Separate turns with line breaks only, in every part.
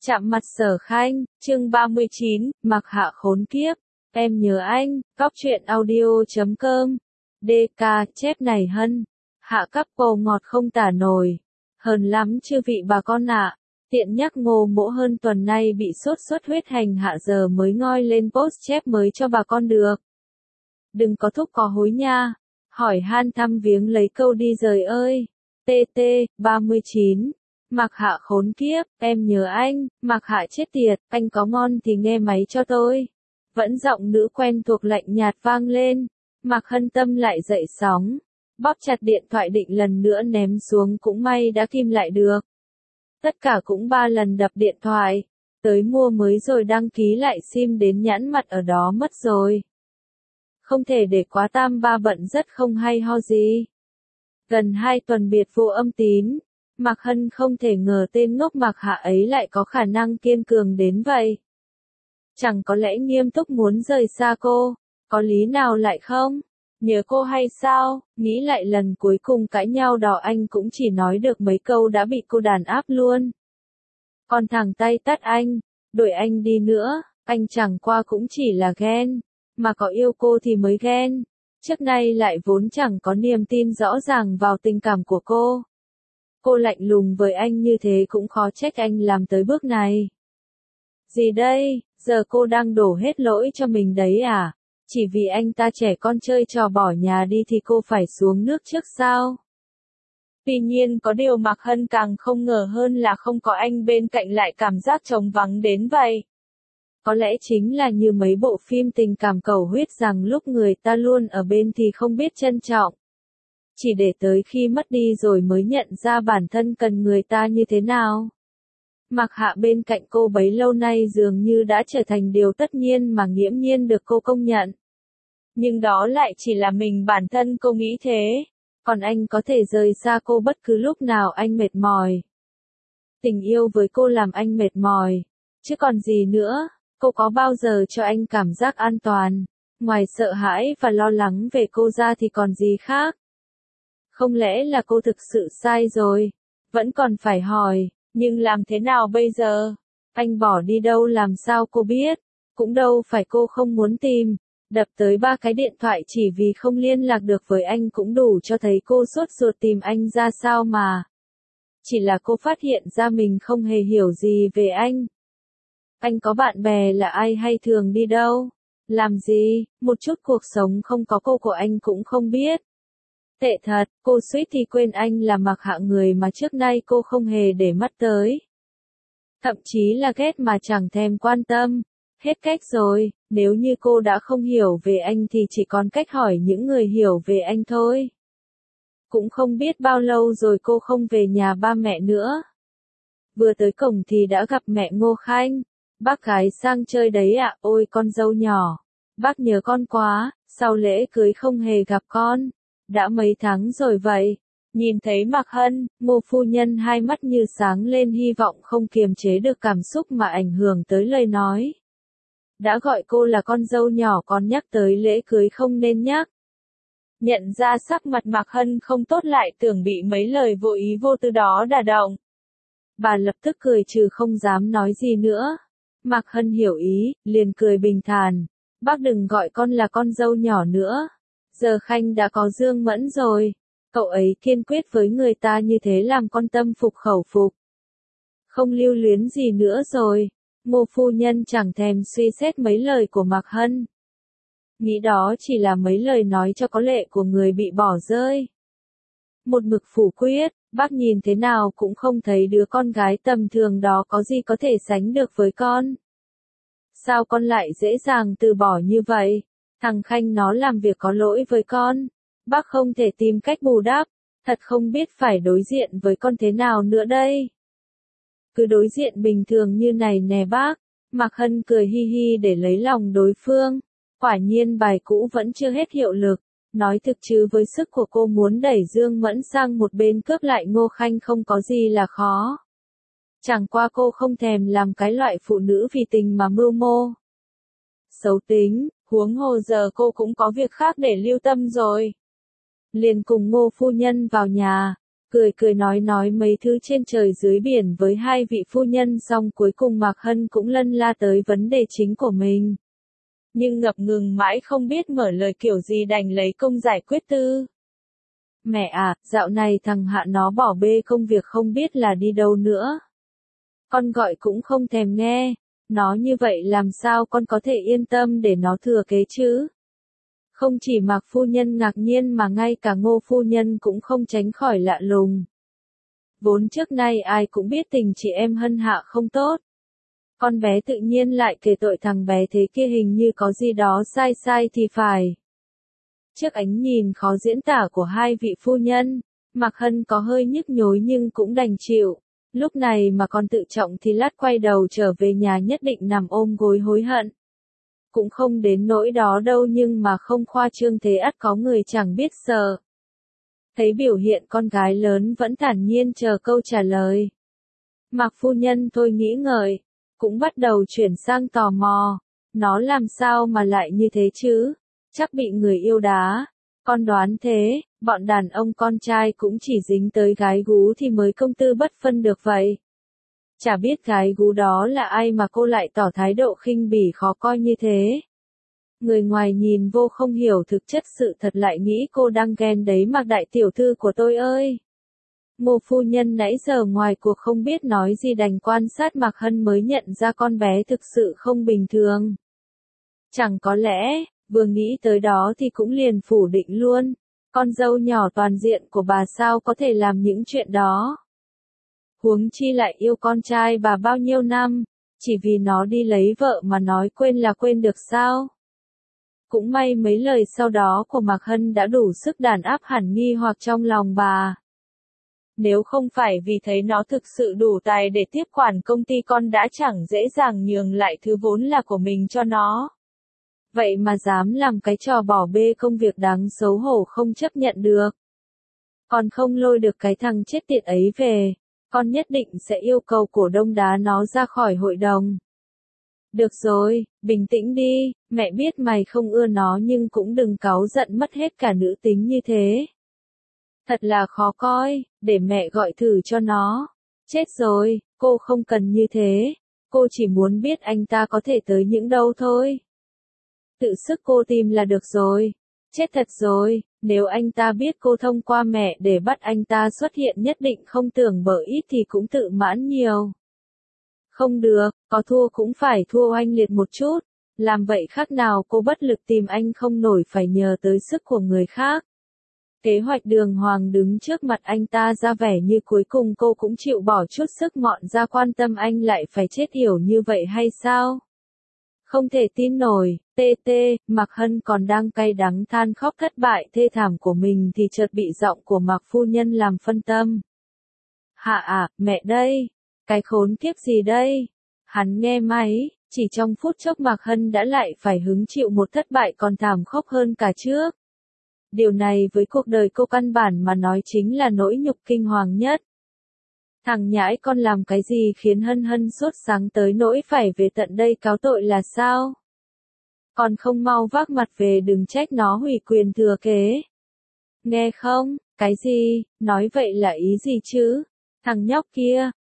Chạm mặt Sở Khanh, chương 39, Mặc Hạ khốn kiếp, em nhớ anh, cóc truyện audio.com, DK, chép này Hân, Hạ couple ngọt không tả nổi, hờn lắm chư vị bà con ạ. Tiện nhắc Ngô Mỗ hơn tuần nay bị sốt xuất huyết hành hạ giờ mới ngoi lên post chép mới cho bà con được. Đừng có thúc có hối nha, hỏi han thăm viếng lấy câu đi rời ơi. TT, 39. Mặc Hạ khốn kiếp, em nhớ anh, Mặc Hạ chết tiệt, anh có ngon thì nghe máy cho tôi. Vẫn giọng nữ quen thuộc lạnh nhạt vang lên, Mạc Hân tâm lại dậy sóng, bóp chặt điện thoại định lần nữa ném xuống cũng may đã kim lại được. Tất cả cũng 3 lần đập điện thoại, tới mua mới rồi đăng ký lại sim đến nhãn mặt ở đó mất rồi. Không thể để quá tam ba bận rất không hay ho gì. Gần 2 tuần biệt vô âm tín. Mạc Hân không thể ngờ tên ngốc Mạc Hạ ấy lại có khả năng kiên cường đến vậy. Chẳng có lẽ nghiêm túc muốn rời xa cô, có lý nào lại không? Nhớ cô hay sao? Nghĩ lại lần cuối cùng cãi nhau đó anh cũng chỉ nói được mấy câu đã bị cô đàn áp luôn. Còn thẳng tay tát anh, đuổi anh đi nữa, anh chẳng qua cũng chỉ là ghen, mà có yêu cô thì mới ghen. Trước nay lại vốn chẳng có niềm tin rõ ràng vào tình cảm của cô. Cô lạnh lùng với anh như thế cũng khó trách anh làm tới bước này. Gì đây, giờ cô đang đổ hết lỗi cho mình đấy à? Chỉ vì anh ta trẻ con chơi trò bỏ nhà đi thì cô phải xuống nước trước sao? Tuy nhiên có điều Mạc Hân càng không ngờ hơn là không có anh bên cạnh lại cảm giác trống vắng đến vậy. Có lẽ chính là như mấy bộ phim tình cảm cầu huyết rằng lúc người ta luôn ở bên thì không biết trân trọng. Chỉ để tới khi mất đi rồi mới nhận ra bản thân cần người ta như thế nào. Mạc Hạ bên cạnh cô bấy lâu nay dường như đã trở thành điều tất nhiên mà nghiễm nhiên được cô công nhận. Nhưng đó lại chỉ là mình bản thân cô nghĩ thế. Còn anh có thể rời xa cô bất cứ lúc nào anh mệt mỏi. Tình yêu với cô làm anh mệt mỏi. Chứ còn gì nữa, cô có bao giờ cho anh cảm giác an toàn. Ngoài sợ hãi và lo lắng về cô ra thì còn gì khác. Không lẽ là cô thực sự sai rồi? Vẫn còn phải hỏi, nhưng làm thế nào bây giờ? Anh bỏ đi đâu làm sao cô biết? Cũng đâu phải cô không muốn tìm. Đập tới 3 cái điện thoại chỉ vì không liên lạc được với anh cũng đủ cho thấy cô sốt ruột tìm anh ra sao mà. Chỉ là cô phát hiện ra mình không hề hiểu gì về anh. Anh có bạn bè là ai hay thường đi đâu? Làm gì? Một chút cuộc sống không có cô của anh cũng không biết. Tệ thật, cô suýt thì quên anh là Mạc Hạ người mà trước nay cô không hề để mắt tới. Thậm chí là ghét mà chẳng thèm quan tâm. Hết cách rồi, nếu như cô đã không hiểu về anh thì chỉ còn cách hỏi những người hiểu về anh thôi. Cũng không biết bao lâu rồi cô không về nhà ba mẹ nữa. Vừa tới cổng thì đã gặp mẹ Ngô Khanh. Bác gái sang chơi đấy ạ, ôi con dâu nhỏ. Bác nhớ con quá, sau lễ cưới không hề gặp con. Đã mấy tháng rồi vậy. Nhìn thấy Mạc Hân, Ngô phu nhân hai mắt như sáng lên hy vọng không kiềm chế được cảm xúc mà ảnh hưởng tới lời nói. Đã gọi cô là con dâu nhỏ còn nhắc tới lễ cưới không nên nhắc. Nhận ra sắc mặt Mạc Hân không tốt lại tưởng bị mấy lời vô ý vô tư đó đả động. Bà lập tức cười trừ không dám nói gì nữa. Mạc Hân hiểu ý, liền cười bình thản. Bác đừng gọi con là con dâu nhỏ nữa. Giờ Khanh đã có Dương Mẫn rồi. Cậu ấy kiên quyết với người ta như thế làm con tâm phục khẩu phục. Không lưu luyến gì nữa rồi. Ngô phu nhân chẳng thèm suy xét mấy lời của Mạc Hân. Nghĩ đó chỉ là mấy lời nói cho có lệ của người bị bỏ rơi. Một mực phủ quyết, bác nhìn thế nào cũng không thấy đứa con gái tầm thường đó có gì có thể sánh được với con. Sao con lại dễ dàng từ bỏ như vậy? Thằng Khanh nó làm việc có lỗi với con. Bác không thể tìm cách bù đắp. Thật không biết phải đối diện với con thế nào nữa đây. Cứ đối diện bình thường như này nè bác. Mạc Hân cười hi hi để lấy lòng đối phương. Quả nhiên bài cũ vẫn chưa hết hiệu lực. Nói thực chứ với sức của cô muốn đẩy Dương Mẫn sang một bên cướp lại Ngô Khanh không có gì là khó. Chẳng qua cô không thèm làm cái loại phụ nữ vì tình mà mưu mô. Xấu tính, huống hồ giờ cô cũng có việc khác để lưu tâm rồi. Liền cùng Ngô phu nhân vào nhà. cười cười nói mấy thứ trên trời dưới biển với hai vị phu nhân xong cuối cùng Mạc Hân cũng lân la tới vấn đề chính của mình. Nhưng ngập ngừng mãi không biết mở lời kiểu gì đành lấy công giải quyết tư. Mẹ à, dạo này thằng Hạ nó bỏ bê công việc không biết là đi đâu nữa. Con gọi cũng không thèm nghe, nó như vậy làm sao con có thể yên tâm để nó thừa kế chứ? Không chỉ Mạc phu nhân ngạc nhiên mà ngay cả Ngô phu nhân cũng không tránh khỏi lạ lùng. Vốn trước nay ai cũng biết tình chị em Hân Hạ không tốt. Con bé tự nhiên lại kể tội thằng bé thế kia hình như có gì đó sai sai thì phải. Trước ánh nhìn khó diễn tả của hai vị phu nhân, Mạc Hân có hơi nhức nhối nhưng cũng đành chịu. Lúc này mà còn tự trọng thì lát quay đầu trở về nhà nhất định nằm ôm gối hối hận. Cũng không đến nỗi đó đâu nhưng mà không khoa trương thế ắt có người chẳng biết sợ. Thấy biểu hiện con gái lớn vẫn thản nhiên chờ câu trả lời. Mạc phu nhân thôi nghĩ ngợi, cũng bắt đầu chuyển sang tò mò. Nó làm sao mà lại như thế chứ? Chắc bị người yêu đá. Con đoán thế, bọn đàn ông con trai cũng chỉ dính tới gái gú thì mới công tư bất phân được vậy. Chả biết gái gú đó là ai mà cô lại tỏ thái độ khinh bỉ khó coi như thế. Người ngoài nhìn vô không hiểu thực chất sự thật lại nghĩ cô đang ghen đấy Mạc đại tiểu thư của tôi ơi. Ngô phu nhân nãy giờ ngoài cuộc không biết nói gì đành quan sát Mạc Hân mới nhận ra con bé thực sự không bình thường. Chẳng có lẽ, vừa nghĩ tới đó thì cũng liền phủ định luôn. Con dâu nhỏ toàn diện của bà sao có thể làm những chuyện đó. Huống chi lại yêu con trai bà bao nhiêu năm, chỉ vì nó đi lấy vợ mà nói quên là quên được sao? Cũng may mấy lời sau đó của Mạc Hân đã đủ sức đàn áp hẳn nghi hoặc trong lòng bà. Nếu không phải vì thấy nó thực sự đủ tài để tiếp quản công ty con đã chẳng dễ dàng nhường lại thứ vốn là của mình cho nó. Vậy mà dám làm cái trò bỏ bê công việc đáng xấu hổ không chấp nhận được. Còn không lôi được cái thằng chết tiệt ấy về, con nhất định sẽ yêu cầu cổ đông đá nó ra khỏi hội đồng. Được rồi, bình tĩnh đi, mẹ biết mày không ưa nó nhưng cũng đừng cáu giận mất hết cả nữ tính như thế. Thật là khó coi, để mẹ gọi thử cho nó. Chết rồi, cô không cần như thế, cô chỉ muốn biết anh ta có thể tới những đâu thôi. Tự sức cô tìm là được rồi. Chết thật rồi, nếu anh ta biết cô thông qua mẹ để bắt anh ta xuất hiện nhất định không tưởng bở ít thì cũng tự mãn nhiều. Không được, có thua cũng phải thua oanh liệt một chút. Làm vậy khác nào cô bất lực tìm anh không nổi phải nhờ tới sức của người khác. Kế hoạch đường hoàng đứng trước mặt anh ta ra vẻ như cuối cùng cô cũng chịu bỏ chút sức mọn ra quan tâm anh lại phải chết hiểu như vậy hay sao? Không thể tin nổi, Mạc Hân còn đang cay đắng than khóc thất bại thê thảm của mình thì chợt bị giọng của Mạc phu nhân làm phân tâm. Hạ à, mẹ đây, cái khốn kiếp gì đây? Hắn nghe máy, chỉ trong phút chốc Mạc Hân đã lại phải hứng chịu một thất bại còn thảm khốc hơn cả trước. Điều này với cuộc đời cô căn bản mà nói chính là nỗi nhục kinh hoàng nhất. Thằng nhãi con làm cái gì khiến Hân Hân sốt sáng tới nỗi phải về tận đây cáo tội là sao? Còn không mau vác mặt về đừng trách nó hủy quyền thừa kế. Nghe không, cái gì, nói vậy là ý gì chứ? Thằng nhóc kia,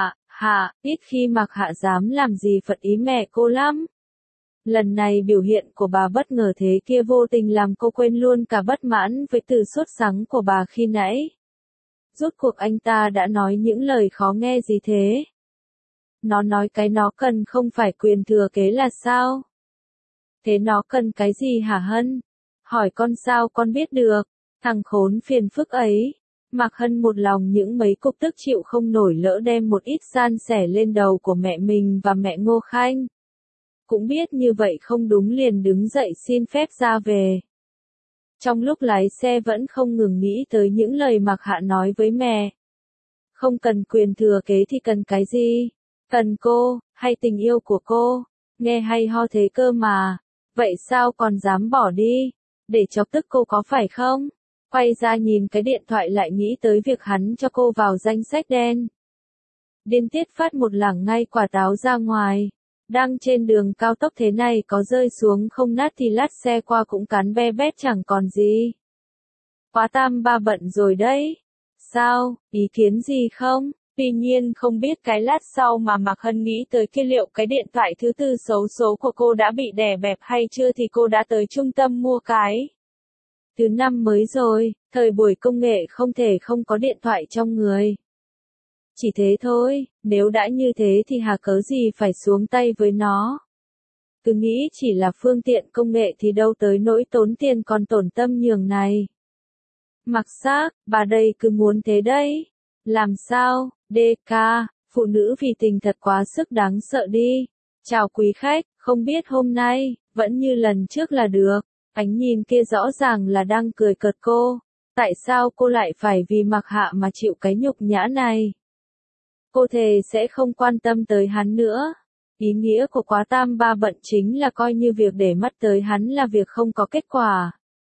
ít khi Mạc Hạ dám làm gì phật ý mẹ cô lắm. Lần này biểu hiện của bà bất ngờ thế kia vô tình làm cô quên luôn cả bất mãn với từ sốt sắng của bà khi nãy. Rốt cuộc anh ta đã nói những lời khó nghe gì thế? Nó nói cái nó cần không phải quyền thừa kế là sao? Thế nó cần cái gì hả Hân? Hỏi con sao con biết được? Thằng khốn phiền phức ấy. Mạc Hân một lòng những mấy cục tức chịu không nổi lỡ đem một ít san sẻ lên đầu của mẹ mình và mẹ Ngô Khanh. Cũng biết như vậy không đúng liền đứng dậy xin phép ra về. Trong lúc lái xe vẫn không ngừng nghĩ tới những lời Mạc Hạ nói với mẹ. Không cần quyền thừa kế thì cần cái gì? Cần cô, hay tình yêu của cô? Nghe hay ho thế cơ mà. Vậy sao còn dám bỏ đi? Để chọc tức cô có phải không? Quay ra nhìn cái điện thoại lại nghĩ tới việc hắn cho cô vào danh sách đen. Điên tiết phát một lẳng ngay quả táo ra ngoài. Đang trên đường cao tốc thế này có rơi xuống không nát thì lát xe qua cũng cán be bét chẳng còn gì. Quá tam ba bận rồi đấy. sao, ý kiến gì không? Tuy nhiên không biết cái lát sau mà Mạc Hân nghĩ tới kia liệu cái điện thoại thứ tư xấu số của cô đã bị đè bẹp hay chưa thì cô đã tới trung tâm mua cái. Thứ năm mới rồi, thời buổi công nghệ không thể không có điện thoại trong người. Chỉ thế thôi, nếu đã như thế thì hà cớ gì phải xuống tay với nó. Cứ nghĩ chỉ là phương tiện công nghệ thì đâu tới nỗi tốn tiền còn tổn tâm nhường này. Mặc xác, bà đây cứ muốn thế đấy. Làm sao, DK, phụ nữ vì tình thật quá sức đáng sợ đi. Chào quý khách, không biết hôm nay, vẫn như lần trước là được. Ánh nhìn kia rõ ràng là đang cười cợt cô. Tại sao cô lại phải vì Mặc Hạ mà chịu cái nhục nhã này? Cô thề sẽ không quan tâm tới hắn nữa. Ý nghĩa của quá tam ba bận chính là coi như việc để mắt tới hắn là việc không có kết quả.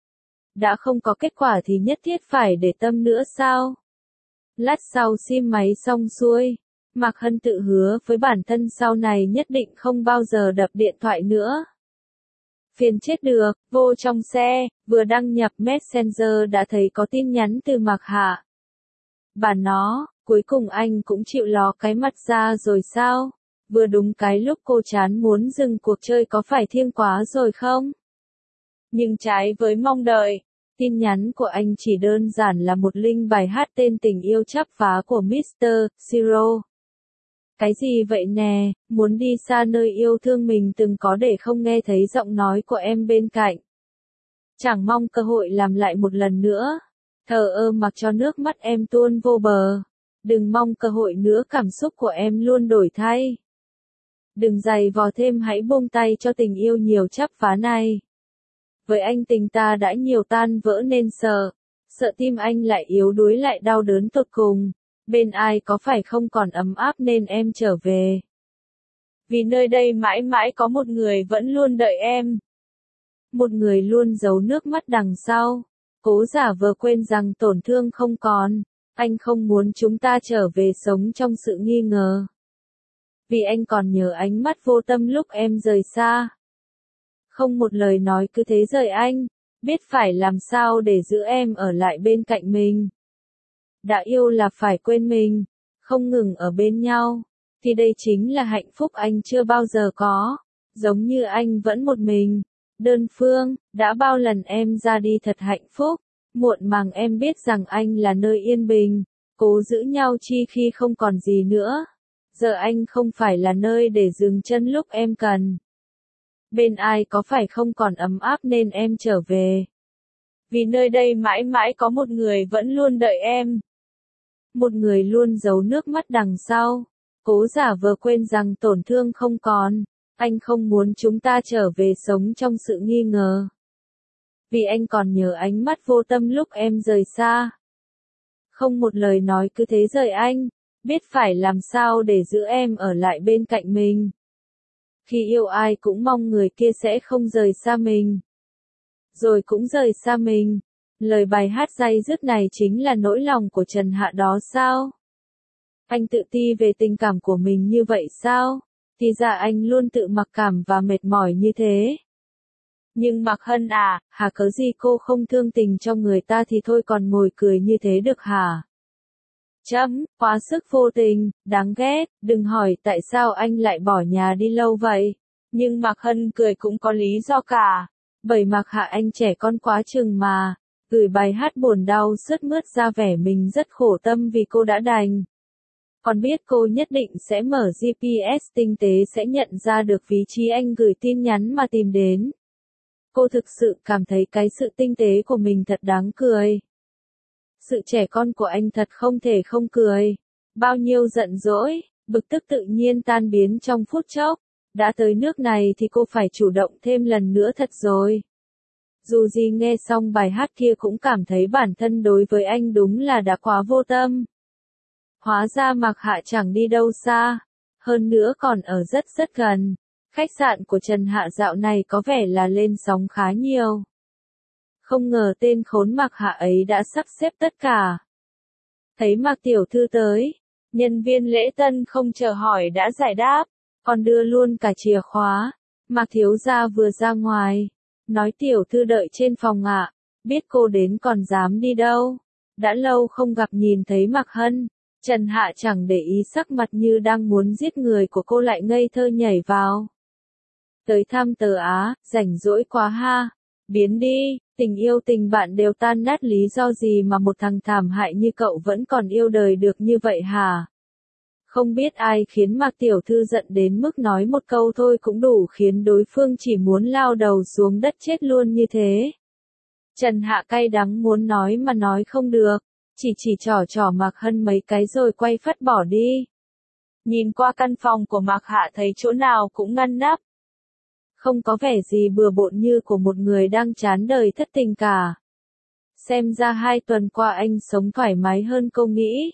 Đã không có kết quả thì nhất thiết phải để tâm nữa sao? Lát sau sim máy xong xuôi, Mạc Hân tự hứa với bản thân sau này nhất định không bao giờ đập điện thoại nữa. Phiền chết được, vô trong xe, vừa đăng nhập Messenger đã thấy có tin nhắn từ Mạc Hạ. Bà nó, cuối cùng anh cũng chịu ló cái mặt ra rồi sao? Vừa đúng cái lúc cô chán muốn dừng cuộc chơi có phải thiêng quá rồi không? Nhưng trái với mong đợi, tin nhắn của anh chỉ đơn giản là một link bài hát tên Tình yêu chắp vá của Mr. Siro. Cái gì vậy nè, muốn đi xa nơi yêu thương mình từng có để không nghe thấy giọng nói của em bên cạnh. Chẳng mong cơ hội làm lại một lần nữa. Thờ ơ mặc cho nước mắt em tuôn vô bờ. Đừng mong cơ hội nữa, cảm xúc của em luôn đổi thay. Đừng giày vò thêm, hãy buông tay cho tình yêu nhiều chắp vá này. Với anh tình ta đã nhiều tan vỡ nên sợ tim anh lại yếu đuối lại đau đớn tột cùng. Bên ai có phải không còn ấm áp nên em trở về. Vì nơi đây mãi mãi có một người vẫn luôn đợi em. Một người luôn giấu nước mắt đằng sau. Cố giả vờ quên rằng tổn thương không còn. Anh không muốn chúng ta trở về sống trong sự nghi ngờ. Vì anh còn nhớ ánh mắt vô tâm lúc em rời xa. Không một lời nói cứ thế rời anh. Biết phải làm sao để giữ em ở lại bên cạnh mình. Đã yêu là phải quên mình. Không ngừng ở bên nhau. Thì đây chính là hạnh phúc anh chưa bao giờ có. Giống như anh vẫn một mình. Đơn phương, đã bao lần em ra đi thật hạnh phúc. Muộn màng em biết rằng anh là nơi yên bình. Cố giữ nhau chi khi không còn gì nữa. Giờ anh không phải là nơi để dừng chân lúc em cần. Bên ai có phải không còn ấm áp nên em trở về. Vì nơi đây mãi mãi có một người vẫn luôn đợi em. Một người luôn giấu nước mắt đằng sau. Cố giả vờ quên rằng tổn thương không còn. Anh không muốn chúng ta trở về sống trong sự nghi ngờ. Vì anh còn nhớ ánh mắt vô tâm lúc em rời xa. Không một lời nói cứ thế rời anh. Biết phải làm sao để giữ em ở lại bên cạnh mình. Khi yêu ai cũng mong người kia sẽ không rời xa mình. Rồi cũng rời xa mình. Lời bài hát day dứt này chính là nỗi lòng của Trần Hạ đó sao? Anh tự ti về tình cảm của mình như vậy sao? Thì ra anh luôn tự mặc cảm và mệt mỏi như thế. Nhưng Mạc Hân à, hả cớ gì cô không thương tình cho người ta thì thôi còn ngồi cười như thế được hả? Quá sức vô tình, đáng ghét, đừng hỏi tại sao anh lại bỏ nhà đi lâu vậy. Nhưng Mạc Hân cười cũng có lý do cả. Bởi Mạc Hạ anh trẻ con quá chừng mà. Gửi bài hát buồn đau sướt mướt ra vẻ mình rất khổ tâm vì cô đã đành. Còn biết cô nhất định sẽ mở GPS tinh tế sẽ nhận ra được vị trí anh gửi tin nhắn mà tìm đến. Cô thực sự cảm thấy cái sự tinh tế của mình thật đáng cười. Sự trẻ con của anh thật không thể không cười. Bao nhiêu giận dỗi, bực tức tự nhiên tan biến trong phút chốc. Đã tới nước này thì cô phải chủ động thêm lần nữa thật rồi. Dù gì nghe xong bài hát kia cũng cảm thấy bản thân đối với anh đúng là đã quá vô tâm. Hóa ra Mạc Hạ chẳng đi đâu xa. Hơn nữa còn ở rất rất gần. Khách sạn của Trần Hạ dạo này có vẻ là lên sóng khá nhiều. Không ngờ tên khốn Mạc Hạ ấy đã sắp xếp tất cả. Thấy Mạc tiểu thư tới, nhân viên lễ tân không chờ hỏi đã giải đáp, còn đưa luôn cả chìa khóa. Mạc thiếu gia vừa ra ngoài, nói tiểu thư đợi trên phòng ạ, biết cô đến còn dám đi đâu. Đã lâu không gặp nhìn thấy Mạc Hân, Trần Hạ chẳng để ý sắc mặt như đang muốn giết người của cô lại ngây thơ nhảy vào. Tới thăm tờ Á, rảnh rỗi quá ha. Biến đi, tình yêu tình bạn đều tan nát, lý do gì mà một thằng thảm hại như cậu vẫn còn yêu đời được như vậy hả? Không biết ai khiến Mạc tiểu thư giận đến mức nói một câu thôi cũng đủ khiến đối phương chỉ muốn lao đầu xuống đất chết luôn như thế. Trần Hạ cay đắng muốn nói mà nói không được, chỉ trỏ Mạc Hân mấy cái rồi quay phắt bỏ đi. Nhìn qua căn phòng của Mạc Hạ thấy chỗ nào cũng ngăn nắp. Không có vẻ gì bừa bộn như của một người đang chán đời thất tình cả. Xem ra 2 tuần qua anh sống thoải mái hơn cô nghĩ.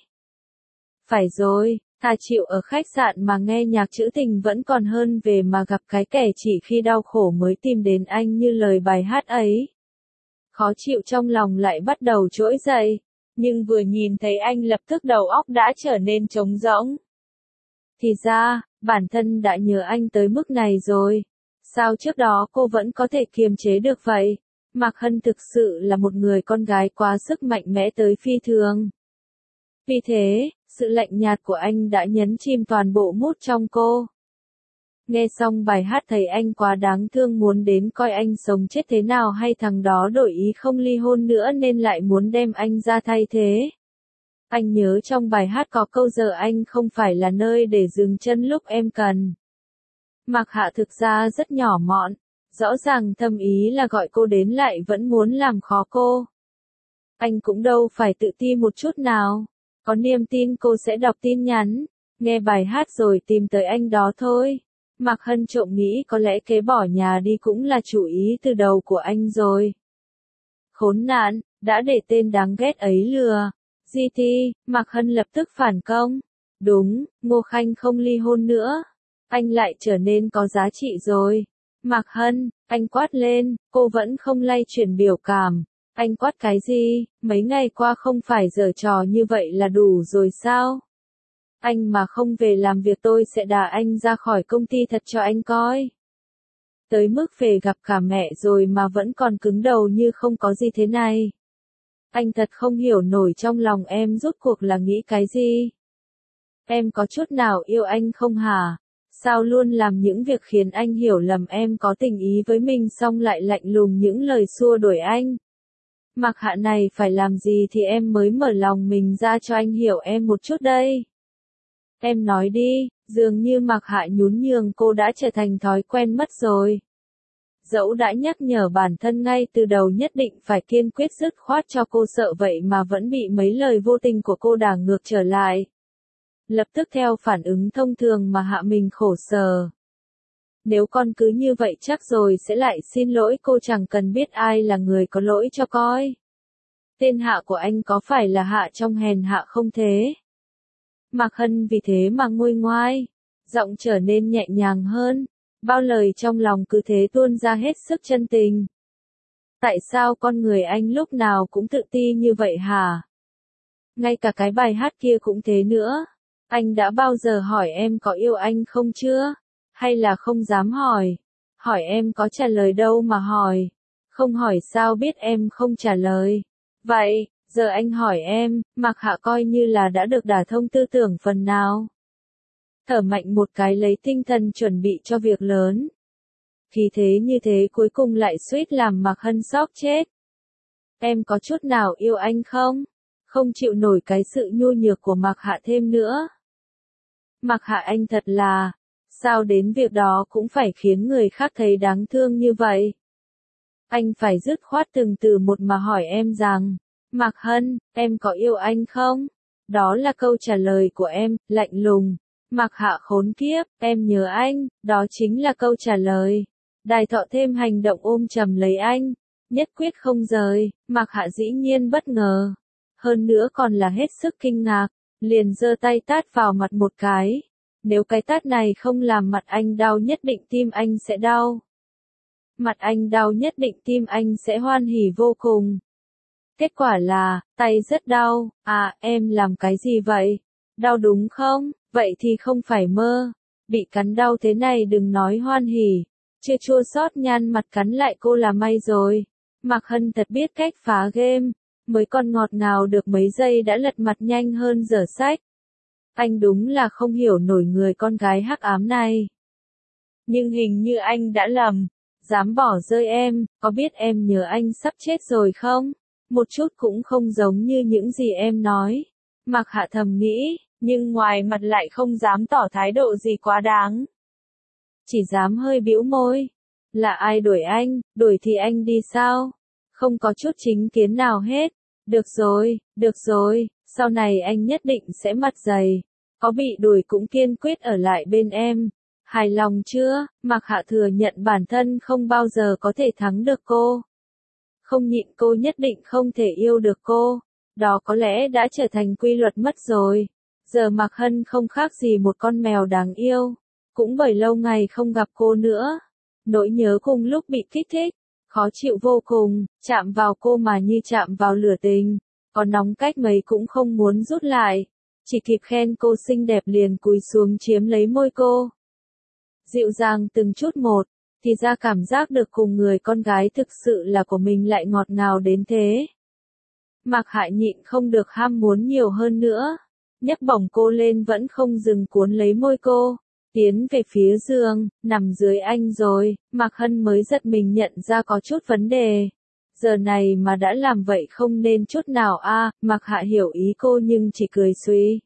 Phải rồi, thà chịu ở khách sạn mà nghe nhạc trữ tình vẫn còn hơn về mà gặp cái kẻ chỉ khi đau khổ mới tìm đến anh như lời bài hát ấy. Khó chịu trong lòng lại bắt đầu trỗi dậy, nhưng vừa nhìn thấy anh lập tức đầu óc đã trở nên trống rỗng. Thì ra, bản thân đã nhớ anh tới mức này rồi. Sao trước đó cô vẫn có thể kiềm chế được vậy? Mạc Hân thực sự là một người con gái quá sức mạnh mẽ tới phi thường. Vì thế, sự lạnh nhạt của anh đã nhấn chìm toàn bộ mood trong cô. Nghe xong bài hát thấy anh quá đáng thương muốn đến coi anh sống chết thế nào hay thằng đó đổi ý không ly hôn nữa nên lại muốn đem anh ra thay thế. Anh nhớ trong bài hát có câu giờ anh không phải là nơi để dừng chân lúc em cần. Mạc Hạ thực ra rất nhỏ mọn, rõ ràng thâm ý là gọi cô đến lại vẫn muốn làm khó cô. Anh cũng đâu phải tự ti một chút nào, có niềm tin cô sẽ đọc tin nhắn, nghe bài hát rồi tìm tới anh đó thôi. Mạc Hân trộm nghĩ có lẽ kế bỏ nhà đi cũng là chủ ý từ đầu của anh rồi. Khốn nạn, đã để tên đáng ghét ấy lừa. GT, Mạc Hân lập tức phản công. Đúng, Ngô Khanh không ly hôn nữa. Anh lại trở nên có giá trị rồi. Mạc Hân, anh quát lên, cô vẫn không lay chuyển biểu cảm. Anh quát cái gì, mấy ngày qua không phải giở trò như vậy là đủ rồi sao? Anh mà không về làm việc tôi sẽ đá anh ra khỏi công ty thật cho anh coi. Tới mức về gặp cả mẹ rồi mà vẫn còn cứng đầu như không có gì thế này. Anh thật không hiểu nổi trong lòng em rốt cuộc là nghĩ cái gì. Em có chút nào yêu anh không hả? Sao luôn làm những việc khiến anh hiểu lầm em có tình ý với mình xong lại lạnh lùng những lời xua đuổi anh. Mạc Hạ này phải làm gì thì em mới mở lòng mình ra cho anh hiểu em một chút đây. Em nói đi, dường như Mạc Hạ nhún nhường cô đã trở thành thói quen mất rồi. Dẫu đã nhắc nhở bản thân ngay từ đầu nhất định phải kiên quyết dứt khoát cho cô sợ vậy mà vẫn bị mấy lời vô tình của cô đảo ngược trở lại. Lập tức theo phản ứng thông thường mà Hạ mình khổ sở. Nếu con cứ như vậy chắc rồi sẽ lại xin lỗi cô, chẳng cần biết ai là người có lỗi cho coi. Tên Hạ của anh có phải là Hạ trong hèn hạ không thế? Mạc Hân vì thế mà nguôi ngoai, giọng trở nên nhẹ nhàng hơn, bao lời trong lòng cứ thế tuôn ra hết sức chân tình. Tại sao con người anh lúc nào cũng tự ti như vậy hả? Ngay cả cái bài hát kia cũng thế nữa. Anh đã bao giờ hỏi em có yêu anh không chưa? Hay là không dám hỏi? Hỏi em có trả lời đâu mà hỏi. Không hỏi sao biết em không trả lời. Vậy, giờ anh hỏi em, Mạc Hạ coi như là đã được đả thông tư tưởng phần nào. Thở mạnh một cái lấy tinh thần chuẩn bị cho việc lớn. Khi thế như thế cuối cùng lại suýt làm Mạc Hân sốc chết. Em có chút nào yêu anh không? Không chịu nổi cái sự nhu nhược của Mạc Hạ thêm nữa. Mạc Hạ anh thật là, sao đến việc đó cũng phải khiến người khác thấy đáng thương như vậy? Anh phải dứt khoát từng từ một mà hỏi em rằng, Mạc Hân, em có yêu anh không? Đó là câu trả lời của em, lạnh lùng. Mạc Hạ khốn kiếp, em nhớ anh, đó chính là câu trả lời. Đài Thọ thêm hành động ôm chầm lấy anh, nhất quyết không rời. Mạc Hạ dĩ nhiên bất ngờ, hơn nữa còn là hết sức kinh ngạc, liền giơ tay tát vào mặt một cái. Nếu cái tát này không làm mặt anh đau nhất định tim anh sẽ đau. Mặt anh đau nhất định tim anh sẽ hoan hỉ vô cùng. Kết quả là, tay rất đau. À, em làm cái gì vậy? Đau đúng không? Vậy thì không phải mơ. Bị cắn đau thế này đừng nói hoan hỉ. Chưa chua xót nhăn mặt cắn lại cô là may rồi. Mạc Hân thật biết cách phá game. Mới còn ngọt ngào được mấy giây đã lật mặt nhanh hơn dở sách. Anh đúng là không hiểu nổi người con gái hắc ám này. Nhưng hình như anh đã lầm. Dám bỏ rơi em, có biết em nhớ anh sắp chết rồi không? Một chút cũng không giống như những gì em nói. Mạc Hạ thầm nghĩ, nhưng ngoài mặt lại không dám tỏ thái độ gì quá đáng. Chỉ dám hơi bĩu môi. Là ai đuổi anh, đuổi thì anh đi sao? Không có chút chính kiến nào hết. Được rồi, sau này anh nhất định sẽ mặt dày. Có bị đuổi cũng kiên quyết ở lại bên em. Hài lòng chưa? Mạc Hạ thừa nhận bản thân không bao giờ có thể thắng được cô. Không nhịn cô nhất định không thể yêu được cô. Đó có lẽ đã trở thành quy luật mất rồi. Giờ Mạc Hân không khác gì một con mèo đáng yêu. Cũng bởi lâu ngày không gặp cô nữa. Nỗi nhớ cùng lúc bị kích thích. Khó chịu vô cùng, chạm vào cô mà như chạm vào lửa tình. Có nóng cách mấy cũng không muốn rút lại. Chỉ kịp khen cô xinh đẹp liền cúi xuống chiếm lấy môi cô. Dịu dàng từng chút một, thì ra cảm giác được cùng người con gái thực sự là của mình lại ngọt ngào đến thế. Mạc Hạ nhịn không được ham muốn nhiều hơn nữa. Nhấc bổng cô lên vẫn không dừng cuốn lấy môi cô. Tiến về phía giường, nằm dưới anh rồi, Mạc Hân mới giật mình nhận ra có chút vấn đề. Giờ này mà đã làm vậy không nên chút nào Mạc Hạ hiểu ý cô nhưng chỉ cười suy.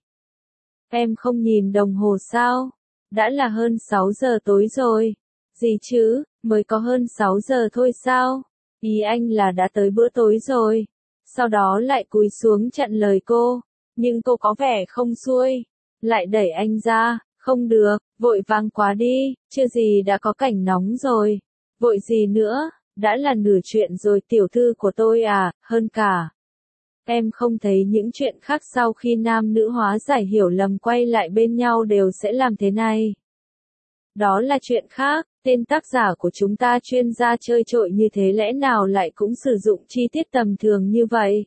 Em không nhìn đồng hồ sao? Đã là hơn 6 giờ tối rồi. Gì chứ, mới có hơn 6 giờ thôi sao? Ý anh là đã tới bữa tối rồi. Sau đó lại cúi xuống chặn lời cô. Nhưng cô có vẻ không xuôi. Lại đẩy anh ra, không được, vội vàng quá đi, chưa gì đã có cảnh nóng rồi. Vội gì nữa, đã là nửa chuyện rồi tiểu thư của tôi hơn cả. Em không thấy những chuyện khác sau khi nam nữ hóa giải hiểu lầm quay lại bên nhau đều sẽ làm thế này. Đó là chuyện khác, tên tác giả của chúng ta chuyên gia chơi trội như thế lẽ nào lại cũng sử dụng chi tiết tầm thường như vậy?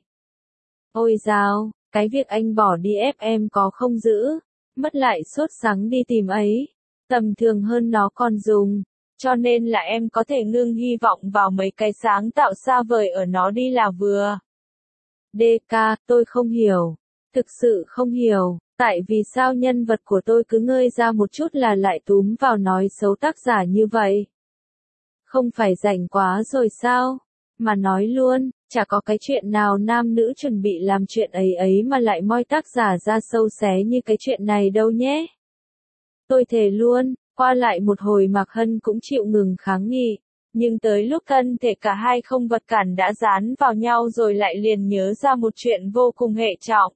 Ôi dào, cái việc anh bỏ đi ép em có không giữ, mất lại sốt sắng đi tìm ấy, tầm thường hơn nó còn dùng, cho nên là em có thể ngưng hy vọng vào mấy cái sáng tạo xa vời ở nó đi là vừa. DK, tôi không hiểu, thực sự không hiểu, tại vì sao nhân vật của tôi cứ ngơi ra một chút là lại túm vào nói xấu tác giả như vậy? Không phải rảnh quá rồi sao? Mà nói luôn, chả có cái chuyện nào nam nữ chuẩn bị làm chuyện ấy ấy mà lại moi tác giả ra sâu xé như cái chuyện này đâu nhé. Tôi thề luôn, qua lại một hồi Mạc Hân cũng chịu ngừng kháng nghị. Nhưng tới lúc thân thể cả hai không vật cản đã dán vào nhau rồi lại liền nhớ ra một chuyện vô cùng hệ trọng.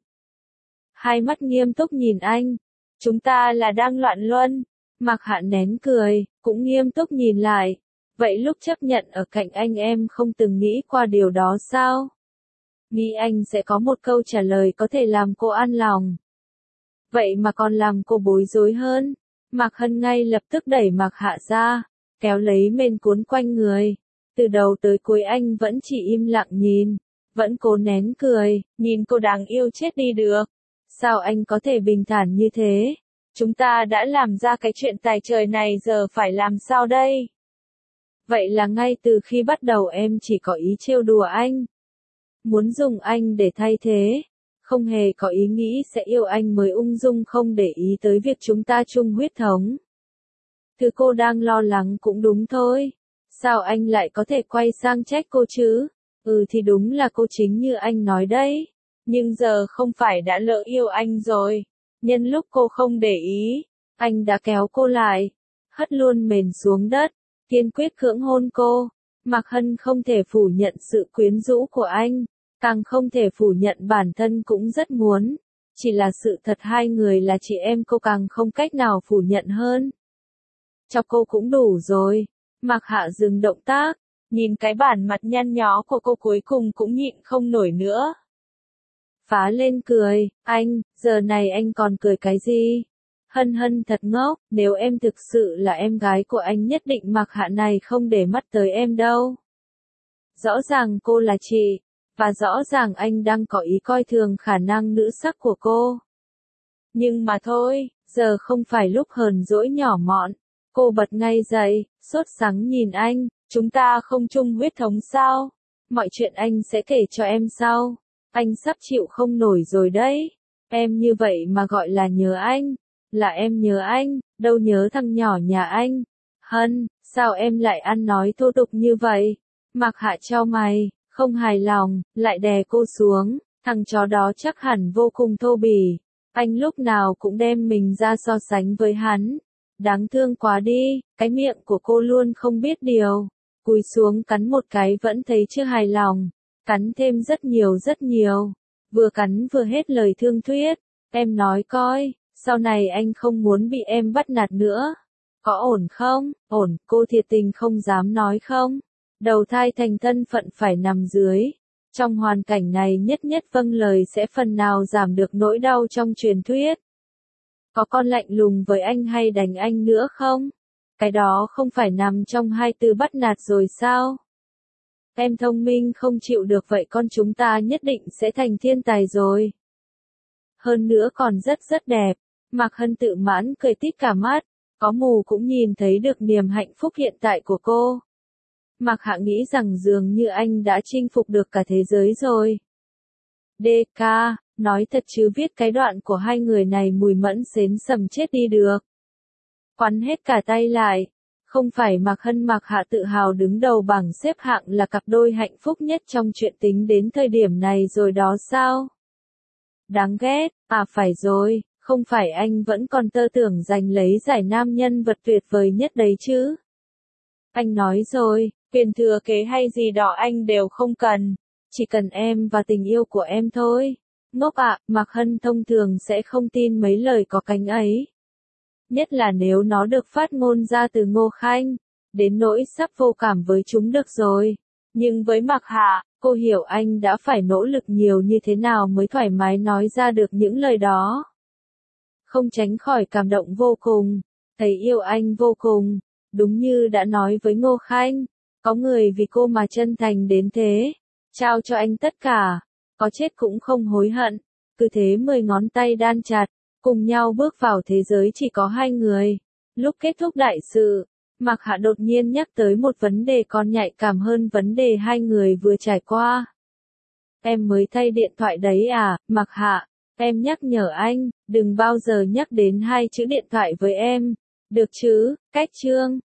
Hai mắt nghiêm túc nhìn anh. Chúng ta là đang loạn luân. Mạc Hạ nén cười, cũng nghiêm túc nhìn lại. Vậy lúc chấp nhận ở cạnh anh em không từng nghĩ qua điều đó sao? Nghĩ anh sẽ có một câu trả lời có thể làm cô an lòng. Vậy mà còn làm cô bối rối hơn. Mạc Hân ngay lập tức đẩy Mạc Hạ ra, kéo lấy mền cuốn quanh người. Từ đầu tới cuối anh vẫn chỉ im lặng nhìn, vẫn cố nén cười, nhìn cô đáng yêu chết đi được. Sao anh có thể bình thản như thế? Chúng ta đã làm ra cái chuyện tài trời này giờ phải làm sao đây? Vậy là ngay từ khi bắt đầu em chỉ có ý trêu đùa anh. Muốn dùng anh để thay thế. Không hề có ý nghĩ sẽ yêu anh mới ung dung không để ý tới việc chúng ta chung huyết thống. Thứ cô đang lo lắng cũng đúng thôi. Sao anh lại có thể quay sang trách cô chứ? Thì đúng là cô chính như anh nói đấy. Nhưng giờ không phải đã lỡ yêu anh rồi. Nhân lúc cô không để ý, anh đã kéo cô lại, hất luôn mền xuống đất, kiên quyết cưỡng hôn cô. Mạc Hân không thể phủ nhận sự quyến rũ của anh, càng không thể phủ nhận bản thân cũng rất muốn. Chỉ là sự thật hai người là chị em cô càng không cách nào phủ nhận hơn. Cho cô cũng đủ rồi. Mạc Hạ dừng động tác, nhìn cái bản mặt nhăn nhó của cô cuối cùng cũng nhịn không nổi nữa. Phá lên cười, anh, giờ này anh còn cười cái gì? Hân Hân thật ngốc, nếu em thực sự là em gái của anh nhất định Mạc Hạ này không để mắt tới em đâu. Rõ ràng cô là chị, và rõ ràng anh đang có ý coi thường khả năng nữ sắc của cô. Nhưng mà thôi, giờ không phải lúc hờn dỗi nhỏ mọn. Cô bật ngay dậy, sốt sắng nhìn anh, chúng ta không chung huyết thống sao? Mọi chuyện anh sẽ kể cho em sau. anh sắp chịu không nổi rồi đấy. Em như vậy mà gọi là nhớ anh. Là em nhớ anh, đâu nhớ thằng nhỏ nhà anh. Hân, sao em lại ăn nói thô tục như vậy? Mạc Hạ chau mày, không hài lòng, lại đè cô xuống. Thằng chó đó chắc hẳn vô cùng thô bỉ. Anh lúc nào cũng đem mình ra so sánh với hắn. Đáng thương quá đi, cái miệng của cô luôn không biết điều. Cúi xuống cắn một cái vẫn thấy chưa hài lòng. Cắn thêm rất nhiều rất nhiều. Vừa cắn vừa hết lời thương thuyết. Em nói coi, sau này anh không muốn bị em bắt nạt nữa. Có ổn không? Ổn, cô thiệt tình không dám nói không? Đầu thai thành thân phận phải nằm dưới. Trong hoàn cảnh này nhất nhất vâng lời sẽ phần nào giảm được nỗi đau trong truyền thuyết. Có con lạnh lùng với anh hay đánh anh nữa không? Cái đó không phải nằm trong hai từ bắt nạt rồi sao? Em thông minh không chịu được vậy con chúng ta nhất định sẽ thành thiên tài rồi. Hơn nữa còn rất rất đẹp. Mạc Hân tự mãn cười tít cả mắt. Có mù cũng nhìn thấy được niềm hạnh phúc hiện tại của cô. Mạc Hạ nghĩ rằng dường như anh đã chinh phục được cả thế giới rồi. DK, nói thật chứ viết cái đoạn của hai người này mùi mẫn xến sầm chết đi được. Quắn hết cả tay lại. Không phải Mạc Hân Mạc Hạ tự hào đứng đầu bảng xếp hạng là cặp đôi hạnh phúc nhất trong chuyện tính đến thời điểm này rồi đó sao? Đáng ghét, à phải rồi, không phải anh vẫn còn tơ tưởng giành lấy giải nam nhân vật tuyệt vời nhất đấy chứ? Anh nói rồi, quyền thừa kế hay gì đó anh đều không cần, chỉ cần em và tình yêu của em thôi. Ngốc ạ, Mạc Hân thông thường sẽ không tin mấy lời có cánh ấy. Nhất là nếu nó được phát ngôn ra từ Ngô Khanh, đến nỗi sắp vô cảm với chúng được rồi. Nhưng với Mạc Hạ, cô hiểu anh đã phải nỗ lực nhiều như thế nào mới thoải mái nói ra được những lời đó. Không tránh khỏi cảm động vô cùng, thấy yêu anh vô cùng, đúng như đã nói với Ngô Khanh, có người vì cô mà chân thành đến thế, trao cho anh tất cả, có chết cũng không hối hận, cứ thế 10 ngón tay đan chặt, cùng nhau bước vào thế giới chỉ có hai người. Lúc kết thúc đại sự, Mạc Hạ đột nhiên nhắc tới một vấn đề còn nhạy cảm hơn vấn đề hai người vừa trải qua. Em mới thay điện thoại đấy à, Mạc Hạ, em nhắc nhở anh, đừng bao giờ nhắc đến hai chữ điện thoại với em, được chứ, cách chương.